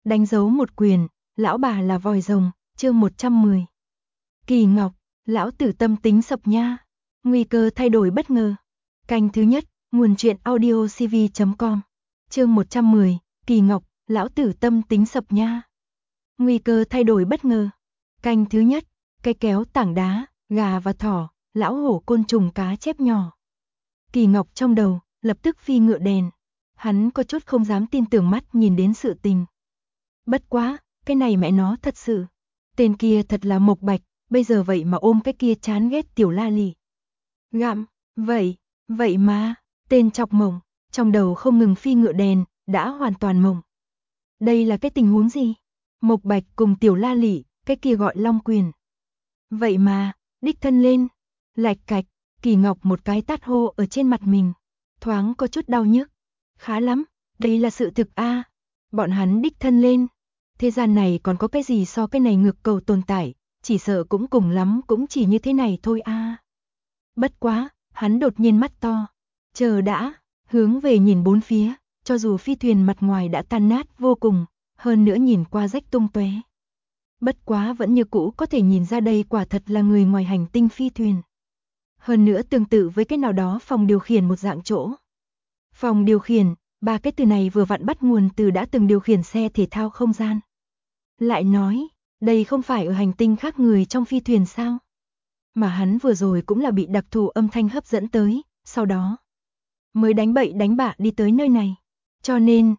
đánh dấu một quyền, lão bà là vòi rồng, chương 110. Kỳ Ngọc, lão tử tâm tính sập nha. Nguy cơ thay đổi bất ngờ. Canh thứ nhất, nguồn truyện audiocv.com. Chương 110, Kỳ Ngọc, lão tử tâm tính sập nha. Nguy cơ thay đổi bất ngờ. Canh thứ nhất, cây kéo tảng đá, gà và thỏ, lão hổ côn trùng cá chép nhỏ. Kỳ Ngọc trong đầu, lập tức phi ngựa đèn. Hắn có chút không dám tin tưởng mắt nhìn đến sự tình. Bất quá, cái này mẹ nó thật sự. Tên kia thật là Mộc Bạch, bây giờ vậy mà ôm cái kia chán ghét tiểu la lì. Gặm, vậy mà, tên chọc mộng, trong đầu không ngừng phi ngựa đèn, đã hoàn toàn mộng. Đây là cái tình huống gì? Mộc Bạch cùng tiểu la lì, cái kia gọi Long Quyền. Vậy mà, đích thân lên, lạch cạch, Kỳ Ngọc một cái tát hô ở trên mặt mình, thoáng có chút đau nhức. Khá lắm, đây là sự thực a. Bọn hắn đích thân lên. Thế gian này còn có cái gì so cái này ngược cầu tồn tại, chỉ sợ cũng cùng lắm cũng chỉ như thế này thôi a. Bất quá, hắn đột nhiên mắt to. Chờ đã, hướng về nhìn bốn phía, cho dù phi thuyền mặt ngoài đã tan nát vô cùng, hơn nữa nhìn qua rách tung tóe. Bất quá vẫn như cũ có thể nhìn ra đây quả thật là người ngoài hành tinh phi thuyền. Hơn nữa tương tự với cái nào đó phòng điều khiển một dạng chỗ. Phòng điều khiển, ba cái từ này vừa vặn bắt nguồn từ đã từng điều khiển xe thể thao không gian. Lại nói, đây không phải ở hành tinh khác người trong phi thuyền sao? Mà hắn vừa rồi cũng là bị đặc thù âm thanh hấp dẫn tới, sau đó mới đánh bậy đánh bạ đi tới nơi này. Cho nên,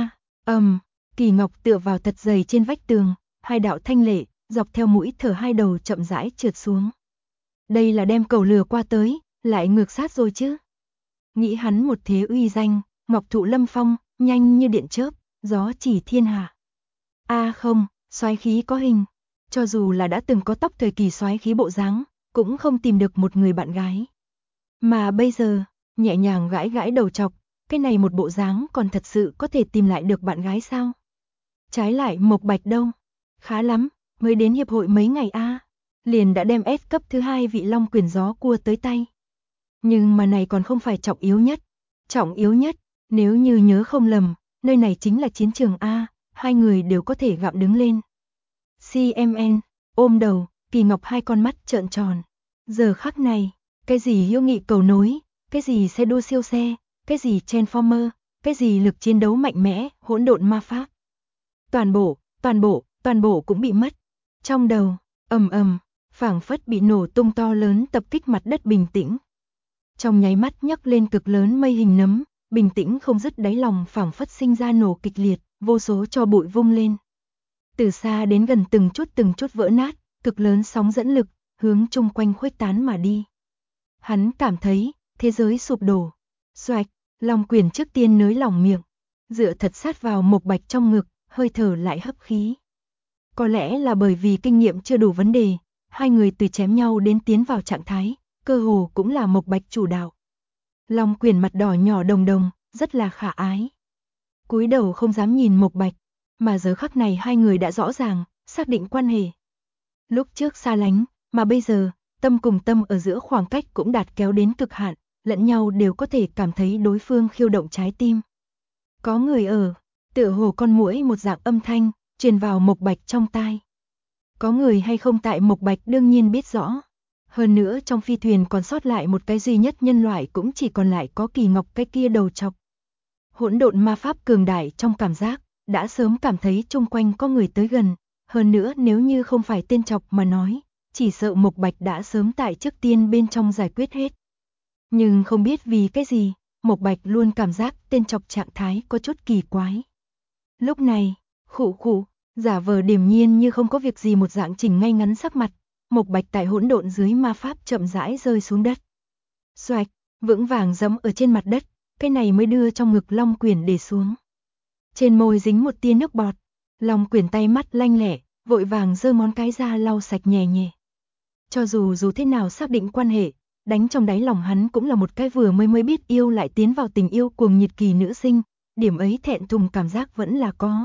Kỳ Ngọc tựa vào thật dày trên vách tường, hai đạo thanh lệ, dọc theo mũi thở hai đầu chậm rãi trượt xuống. Đây là đem cầu lừa qua tới, lại ngược sát rồi chứ. Nghĩ hắn một thế uy danh, ngọc thụ lâm phong, nhanh như điện chớp, gió chỉ thiên hạ. Không, soái khí có hình. Cho dù là đã từng có tóc thời kỳ soái khí bộ dáng, cũng không tìm được một người bạn gái. Mà bây giờ, nhẹ nhàng gãi gãi đầu chọc, cái này một bộ dáng còn thật sự có thể tìm lại được bạn gái sao? Trái lại Mộc Bạch đâu? Khá lắm, mới đến hiệp hội mấy ngày liền đã đem S cấp thứ 2 vị Long Quyền gió cua tới tay. Nhưng mà này còn không phải trọng yếu nhất. Trọng yếu nhất, nếu như nhớ không lầm, nơi này chính là chiến trường A, hai người đều có thể gặm đứng lên. CMN, ôm đầu, Kỳ Ngọc hai con mắt trợn tròn. Giờ khắc này, cái gì hiếu nghị cầu nối, cái gì xe đua siêu xe, cái gì Transformer, cái gì lực chiến đấu mạnh mẽ, hỗn độn ma pháp. Toàn bộ cũng bị mất. Trong đầu, phảng phất bị nổ tung to lớn tập kích mặt đất bình tĩnh. Trong nháy mắt nhấc lên cực lớn mây hình nấm, bình tĩnh không dứt đáy lòng phảng phất sinh ra nổ kịch liệt, vô số tro bụi vung lên. Từ xa đến gần từng chút vỡ nát, cực lớn sóng dẫn lực, hướng chung quanh khuếch tán mà đi. Hắn cảm thấy, thế giới sụp đổ. Xoạch, Long Quyền trước tiên nới lỏng miệng, dựa thật sát vào Mộc Bạch trong ngực, hơi thở lại hấp khí. Có lẽ là bởi vì kinh nghiệm chưa đủ vấn đề, hai người từ chém nhau đến tiến vào trạng thái, cơ hồ cũng là Mộc Bạch chủ đạo. Long Quyền mặt đỏ nhỏ đồng đồng, rất là khả ái. Cúi đầu không dám nhìn Mộc Bạch, mà giờ khắc này hai người đã rõ ràng, xác định quan hệ. Lúc trước xa lánh, mà bây giờ, tâm cùng tâm ở giữa khoảng cách cũng đạt kéo đến cực hạn, lẫn nhau đều có thể cảm thấy đối phương khiêu động trái tim. Có người ở, tựa hồ con muỗi một dạng âm thanh, truyền vào Mộc Bạch trong tai. Có người hay không tại Mộc Bạch đương nhiên biết rõ. Hơn nữa trong phi thuyền còn sót lại một cái duy nhất nhân loại cũng chỉ còn lại có Kỳ Ngọc cái kia đầu chọc. Hỗn độn ma pháp cường đại trong cảm giác, đã sớm cảm thấy chung quanh có người tới gần. Hơn nữa nếu như không phải tên chọc mà nói, chỉ sợ Mộc Bạch đã sớm tại trước tiên bên trong giải quyết hết. Nhưng không biết vì cái gì, Mộc Bạch luôn cảm giác tên chọc trạng thái có chút kỳ quái. Lúc này, khụ, giả vờ điềm nhiên như không có việc gì một dạng chỉnh ngay ngắn sắc mặt, Mộc Bạch tại hỗn độn dưới ma pháp chậm rãi rơi xuống đất. Xoạch, vững vàng giẫm ở trên mặt đất, cái này mới đưa trong ngực Long Quyền để xuống. Trên môi dính một tia nước bọt, Long Quyền tay mắt lanh lẹ, vội vàng giơ ngón cái ra lau sạch nhẹ nhẹ. Cho dù thế nào xác định quan hệ, đánh trong đáy lòng hắn cũng là một cái vừa mới biết yêu lại tiến vào tình yêu cuồng nhiệt kỳ nữ sinh, điểm ấy thẹn thùng cảm giác vẫn là có.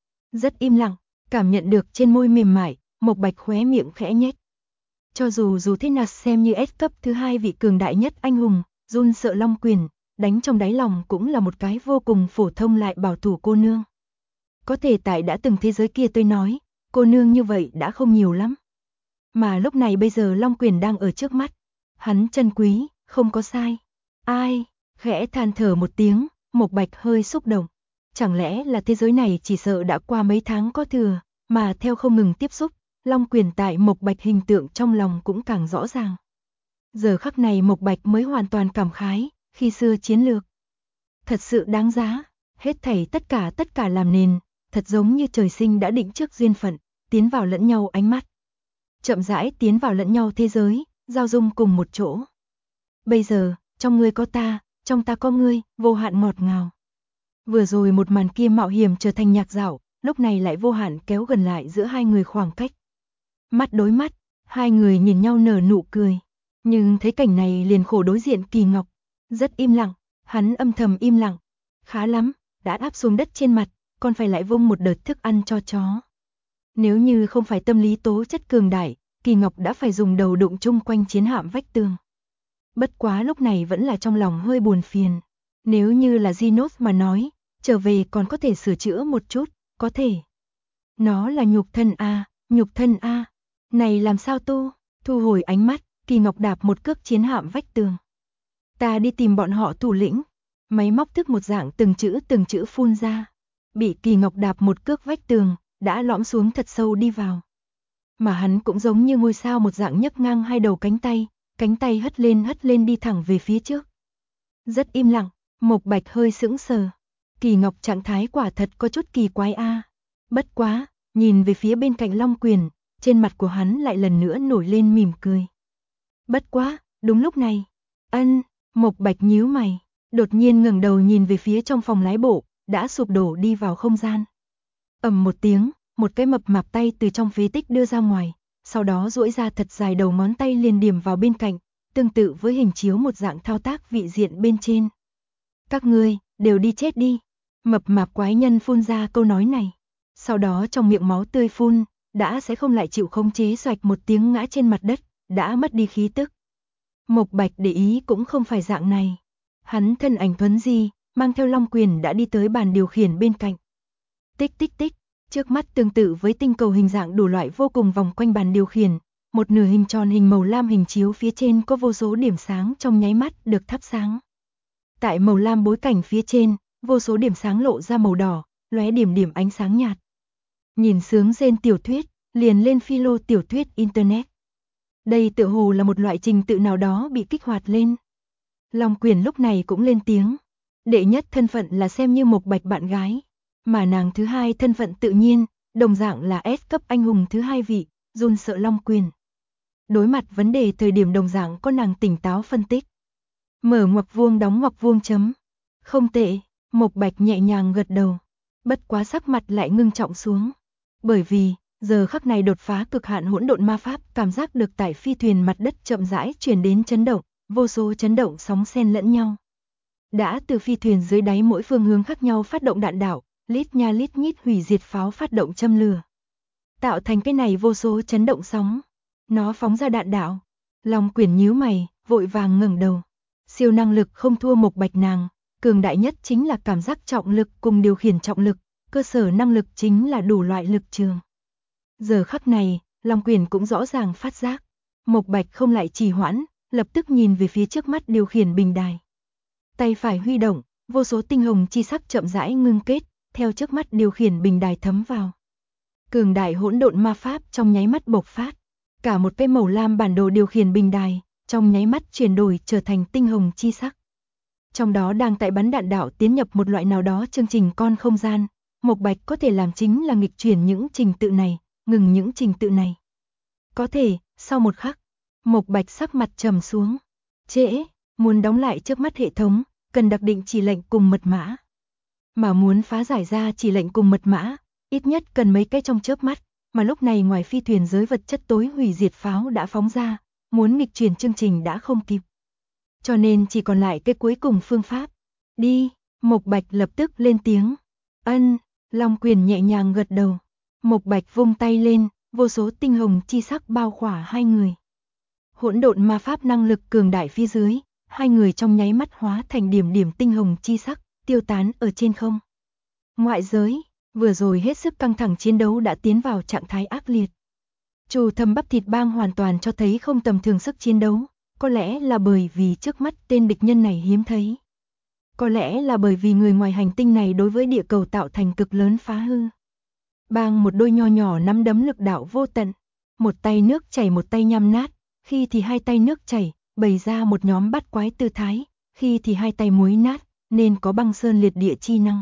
Rất im lặng, cảm nhận được trên môi mềm mại, Mộc Bạch khóe miệng khẽ nhếch. Cho dù thế nào xem như S cấp thứ 2 vị cường đại nhất anh hùng, run sợ Long Quyền, đánh trong đáy lòng cũng là một cái vô cùng phổ thông lại bảo thủ cô nương. Có thể tại đã từng thế giới kia tôi nói, cô nương như vậy đã không nhiều lắm. Mà lúc này bây giờ Long Quyền đang ở trước mắt. Hắn chân quý, không có sai. Ai, khẽ than thở một tiếng, Mộc Bạch hơi xúc động. Chẳng lẽ là thế giới này chỉ sợ đã qua mấy tháng có thừa, mà theo không ngừng tiếp xúc, Long Quyền tại Mộc Bạch hình tượng trong lòng cũng càng rõ ràng. Giờ khắc này Mộc Bạch mới hoàn toàn cảm khái, khi xưa chiến lược. Thật sự đáng giá, hết thảy tất cả làm nền, thật giống như trời sinh đã định trước duyên phận, tiến vào lẫn nhau ánh mắt. Chậm rãi tiến vào lẫn nhau thế giới, giao dung cùng một chỗ. Bây giờ, trong ngươi có ta, trong ta có ngươi, vô hạn ngọt ngào. Vừa rồi một màn kia mạo hiểm trở thành nhạc dạo, lúc này lại vô hạn kéo gần lại giữa hai người khoảng cách. Mắt đối mắt, hai người nhìn nhau nở nụ cười. Nhưng thấy cảnh này liền khổ đối diện Kỳ Ngọc. Rất im lặng, hắn âm thầm im lặng. Khá lắm, đã áp xuống đất trên mặt, còn phải lại vung một đợt thức ăn cho chó. Nếu như không phải tâm lý tố chất cường đại, Kỳ Ngọc đã phải dùng đầu đụng chung quanh chiến hạm vách tường. Bất quá lúc này vẫn là trong lòng hơi buồn phiền. Nếu như là Genos mà nói, trở về còn có thể sửa chữa một chút, có thể. Nó là nhục thân a. Này làm sao tu? Thu hồi ánh mắt, Kỳ Ngọc đạp một cước chiến hạm vách tường. Ta đi tìm bọn họ thủ lĩnh. Máy móc thức một dạng từng chữ phun ra. Bị Kỳ Ngọc đạp một cước vách tường, đã lõm xuống thật sâu đi vào. Mà hắn cũng giống như ngôi sao một dạng nhấc ngang hai đầu cánh tay hất lên đi thẳng về phía trước. Rất im lặng, Mộc Bạch hơi sững sờ. Kỳ Ngọc trạng thái quả thật có chút kỳ quái a. Bất quá, nhìn về phía bên cạnh Long Quyền, trên mặt của hắn lại lần nữa nổi lên mỉm cười. Bất quá, đúng lúc này, Mộc Bạch nhíu mày, đột nhiên ngẩng đầu nhìn về phía trong phòng lái bộ, đã sụp đổ đi vào không gian. Ầm một tiếng, một cái mập mạp tay từ trong phế tích đưa ra ngoài, sau đó duỗi ra thật dài đầu ngón tay liền điểm vào bên cạnh, tương tự với hình chiếu một dạng thao tác vị diện bên trên. Các ngươi, đều đi chết đi. Mập mạp quái nhân phun ra câu nói này. Sau đó trong miệng máu tươi phun, đã sẽ không lại chịu khống chế xoạch một tiếng ngã trên mặt đất, đã mất đi khí tức. Mộc Bạch để ý cũng không phải dạng này. Hắn thân ảnh thuấn di, mang theo Long Quyền đã đi tới bàn điều khiển bên cạnh. Tích tích tích, trước mắt tương tự với tinh cầu hình dạng đủ loại vô cùng vòng quanh bàn điều khiển, một nửa hình tròn hình màu lam hình chiếu phía trên có vô số điểm sáng trong nháy mắt được thắp sáng. Tại màu lam bối cảnh phía trên, vô số điểm sáng lộ ra màu đỏ, lóe điểm điểm ánh sáng nhạt. Nhìn sướng rên tiểu thuyết, liền lên philo tiểu thuyết internet. Đây tựa hồ là một loại trình tự nào đó bị kích hoạt lên. Long Quyền lúc này cũng lên tiếng. Đệ nhất thân phận là xem như Mộc Bạch bạn gái, mà nàng thứ hai thân phận tự nhiên, đồng dạng là S cấp anh hùng thứ hai vị, run sợ Long Quyền. Đối mặt vấn đề thời điểm đồng dạng có nàng tỉnh táo phân tích. Mở ngoặc vuông đóng ngoặc vuông chấm. Không tệ, Mộc Bạch nhẹ nhàng gật đầu. Bất quá sắc mặt lại ngưng trọng xuống. Bởi vì, giờ khắc này đột phá cực hạn hỗn độn ma pháp, cảm giác được tại phi thuyền mặt đất chậm rãi truyền đến chấn động, vô số chấn động sóng xen lẫn nhau. Đã từ phi thuyền dưới đáy mỗi phương hướng khác nhau phát động đạn đạo, lít nha lít nhít hủy diệt pháo phát động châm lửa. Tạo thành cái này vô số chấn động sóng. Nó phóng ra đạn đạo. Long Quyền nhíu mày, vội vàng ngẩng đầu. Siêu năng lực không thua Mộc Bạch nàng, cường đại nhất chính là cảm giác trọng lực cùng điều khiển trọng lực, cơ sở năng lực chính là đủ loại lực trường. Giờ khắc này, Long Quyền cũng rõ ràng phát giác. Mộc Bạch không lại trì hoãn, lập tức nhìn về phía trước mắt điều khiển bình đài. Tay phải huy động, vô số tinh hồng chi sắc chậm rãi ngưng kết, theo trước mắt điều khiển bình đài thấm vào. Cường đại hỗn độn ma pháp trong nháy mắt bộc phát. Cả một cái màu lam bản đồ điều khiển bình đài, trong nháy mắt chuyển đổi trở thành tinh hồng chi sắc. Trong đó đang tại bắn đạn đạo tiến nhập một loại nào đó chương trình con không gian, Mộc Bạch có thể làm chính là nghịch chuyển những trình tự này, ngừng những trình tự này. Có thể, sau một khắc, Mộc Bạch sắc mặt trầm xuống. Trễ, muốn đóng lại trước mắt hệ thống, cần đặc định chỉ lệnh cùng mật mã. Mà muốn phá giải ra chỉ lệnh cùng mật mã, ít nhất cần mấy cái trong chớp mắt, mà lúc này ngoài phi thuyền giới vật chất tối hủy diệt pháo đã phóng ra, muốn nghịch chuyển chương trình đã không kịp. Cho nên chỉ còn lại cái cuối cùng phương pháp. Đi, Mộc Bạch lập tức lên tiếng. Long Quyền nhẹ nhàng gật đầu. Mộc Bạch vung tay lên, vô số tinh hồng chi sắc bao khỏa hai người. Hỗn độn ma pháp năng lực cường đại phía dưới, hai người trong nháy mắt hóa thành điểm điểm tinh hồng chi sắc, tiêu tán ở trên không. Ngoại giới, Vừa rồi hết sức căng thẳng chiến đấu đã tiến vào trạng thái ác liệt. Trù thâm bắp thịt bang hoàn toàn cho thấy không tầm thường sức chiến đấu, có lẽ là bởi vì trước mắt tên địch nhân này hiếm thấy. Có lẽ là bởi vì người ngoài hành tinh này đối với địa cầu tạo thành cực lớn phá hư. Bang một đôi nho nhỏ nắm đấm lực đạo vô tận, một tay nước chảy một tay nhăm nát, khi thì hai tay nước chảy, bày ra một nhóm bắt quái tư thái, khi thì hai tay muối nát, nên có băng sơn liệt địa chi năng.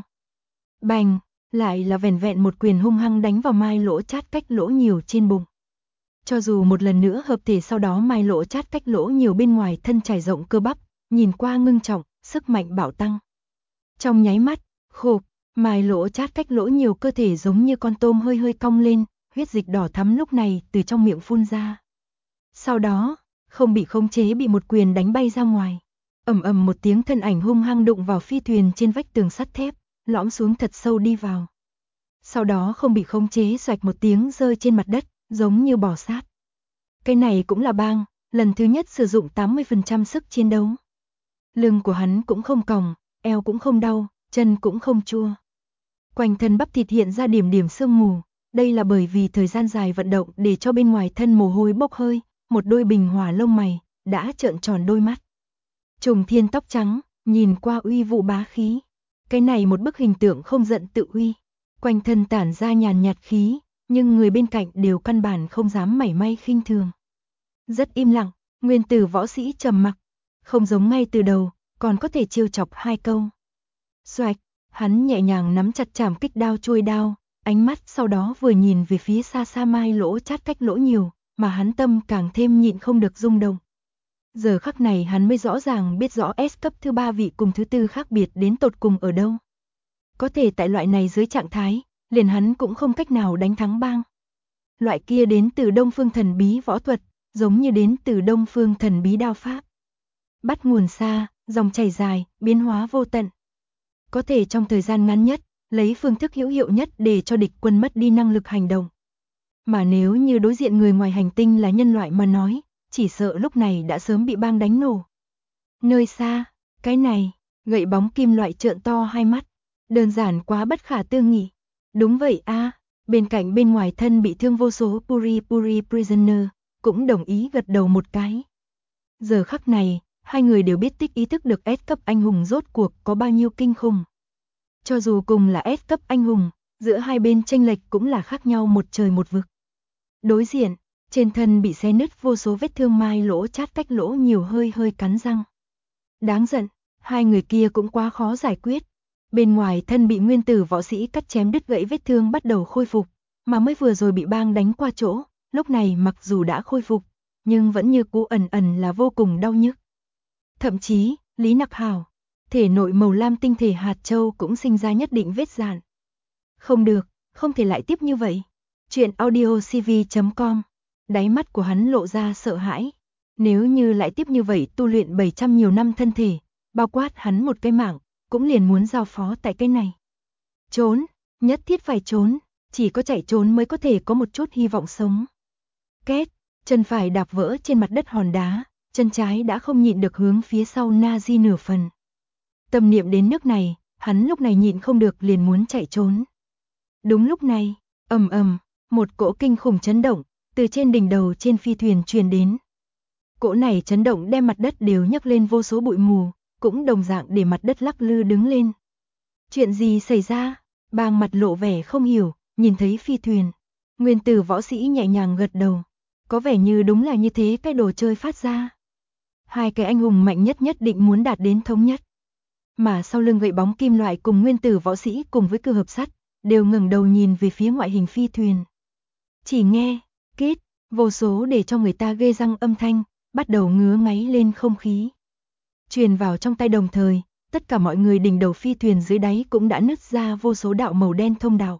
Bành, lại là vẻn vẹn một quyền hung hăng đánh vào Mai Lỗ Chát cách lỗ nhiều trên bụng. Cho dù một lần nữa hợp thể sau đó Mai Lỗ Chát cách lỗ nhiều bên ngoài thân trải rộng cơ bắp, nhìn qua ngưng trọng, sức mạnh bạo tăng. Trong nháy mắt, khộp, Mai Lỗ Chát cách lỗ nhiều cơ thể giống như con tôm hơi hơi cong lên, huyết dịch đỏ thắm lúc này từ trong miệng phun ra. Sau đó, không bị khống chế bị một quyền đánh bay ra ngoài. Ầm ầm một tiếng thân ảnh hung hăng đụng vào phi thuyền trên vách tường sắt thép, lõm xuống thật sâu đi vào. Sau đó không bị khống chế xoạch một tiếng rơi trên mặt đất, giống như bò sát. Cái này cũng là bang, lần thứ nhất sử dụng 80% sức chiến đấu. Lưng của hắn cũng không còng, eo cũng không đau, chân cũng không chua. Quanh thân bắp thịt hiện ra điểm điểm sương mù, đây là bởi vì thời gian dài vận động để cho bên ngoài thân mồ hôi bốc hơi, một đôi bình hỏa lông mày, đã trợn tròn đôi mắt. Trùng thiên tóc trắng, nhìn qua uy vũ bá khí. Cái này một bức hình tượng không giận tự uy. Quanh thân tản ra nhàn nhạt khí, nhưng người bên cạnh đều căn bản không dám mảy may khinh thường. Rất im lặng, nguyên tử võ sĩ trầm mặc, không giống ngay từ đầu, còn có thể trêu chọc hai câu. Xoạch, hắn nhẹ nhàng nắm chặt chảm kích đao chuôi đao, ánh mắt sau đó vừa nhìn về phía xa xa Mai Lỗ Chát cách lỗ nhiều, mà hắn tâm càng thêm nhịn không được rung động. Giờ khắc này hắn mới rõ ràng biết rõ S cấp thứ 3 vị cùng thứ 4 khác biệt đến tột cùng ở đâu. Có thể tại loại này dưới trạng thái, liền hắn cũng không cách nào đánh thắng bang. Loại kia đến từ Đông Phương thần bí võ thuật, giống như đến từ Đông Phương thần bí đao pháp. Bắt nguồn xa, dòng chảy dài, biến hóa vô tận. Có thể trong thời gian ngắn nhất, lấy phương thức hữu hiệu nhất để cho địch quân mất đi năng lực hành động. Mà nếu như đối diện người ngoài hành tinh là nhân loại mà nói, chỉ sợ lúc này đã sớm bị bang đánh nổ. Nơi xa, cái này, gậy bóng kim loại trợn to hai mắt, đơn giản quá bất khả tư nghị. Đúng vậy a, bên cạnh bên ngoài thân bị thương vô số Puri Prisoner, cũng đồng ý gật đầu một cái. Giờ khắc này, hai người đều biết ý thức được S cấp anh hùng rốt cuộc có bao nhiêu kinh khủng. Cho dù cùng là S cấp anh hùng, giữa hai bên chênh lệch cũng là khác nhau một trời một vực. Đối diện, trên thân bị xé nứt vô số vết thương Mai Lỗ Chát cách lỗ nhiều hơi hơi cắn răng. Đáng giận, hai người kia cũng quá khó giải quyết. Bên ngoài thân bị nguyên tử võ sĩ cắt chém đứt gãy vết thương bắt đầu khôi phục, mà mới vừa rồi bị bang đánh qua chỗ, lúc này mặc dù đã khôi phục, nhưng vẫn như cũ ẩn ẩn là vô cùng đau nhức. Thậm chí, Lý Nặc Hảo, thể nội màu lam tinh thể hạt châu cũng sinh ra nhất định vết dạn. Không được, không thể lại tiếp như vậy. Chuyện audiocv.com, đáy mắt của hắn lộ ra sợ hãi. Nếu như lại tiếp như vậy tu luyện 700 nhiều năm thân thể, bao quát hắn một cái mạng, cũng liền muốn giao phó tại cái này. Trốn, nhất thiết phải trốn, chỉ có chạy trốn mới có thể có một chút hy vọng sống. Két, chân phải đạp vỡ trên mặt đất hòn đá, chân trái đã không nhịn được hướng phía sau Nazi nửa phần. Tâm niệm đến nước này, hắn lúc này nhịn không được liền muốn chạy trốn. Đúng lúc này, ầm ầm, một cỗ kinh khủng chấn động từ trên đỉnh đầu trên phi thuyền truyền đến. Cỗ này chấn động đem mặt đất đều nhấc lên vô số bụi mù, cũng đồng dạng để mặt đất lắc lư đứng lên. Chuyện gì xảy ra? Bang mặt lộ vẻ không hiểu, nhìn thấy phi thuyền. Nguyên tử võ sĩ nhẹ nhàng gật đầu. Có vẻ như đúng là như thế cái đồ chơi phát ra. Hai cái anh hùng mạnh nhất nhất định muốn đạt đến thống nhất. Mà sau lưng gậy bóng kim loại cùng nguyên tử võ sĩ cùng với cưa hợp sắt, đều ngẩng đầu nhìn về phía ngoại hình phi thuyền. Chỉ nghe, kết, vô số để cho người ta ghê răng âm thanh, bắt đầu ngứa ngáy lên không khí. Truyền vào trong tai đồng thời, tất cả mọi người đỉnh đầu phi thuyền dưới đáy cũng đã nứt ra vô số đạo màu đen thông đạo.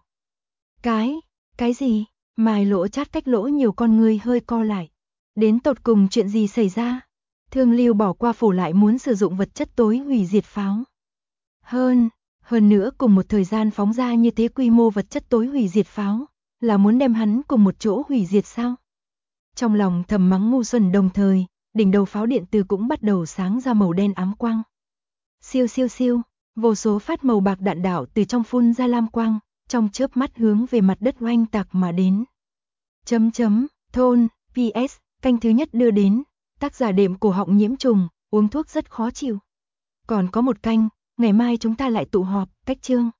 Cái gì? Mai Lỗ Chát cách lỗ nhiều con người hơi co lại. Đến tột cùng chuyện gì xảy ra? Thương Lưu bỏ qua phủ lại muốn sử dụng vật chất tối hủy diệt pháo. Hơn nữa cùng một thời gian phóng ra như thế quy mô vật chất tối hủy diệt pháo, là muốn đem hắn cùng một chỗ hủy diệt sao? Trong lòng thầm mắng ngu xuẩn đồng thời, đỉnh đầu pháo điện từ cũng bắt đầu sáng ra màu đen ám quang. Siêu siêu siêu, vô số phát màu bạc đạn đạo từ trong phun ra lam quang, trong chớp mắt hướng về mặt đất oanh tạc mà đến. Thôn, PS, canh thứ nhất đưa đến, tác giả đệm cổ họng nhiễm trùng, uống thuốc rất khó chịu. Còn có một canh, ngày mai chúng ta lại tụ họp, cách chương.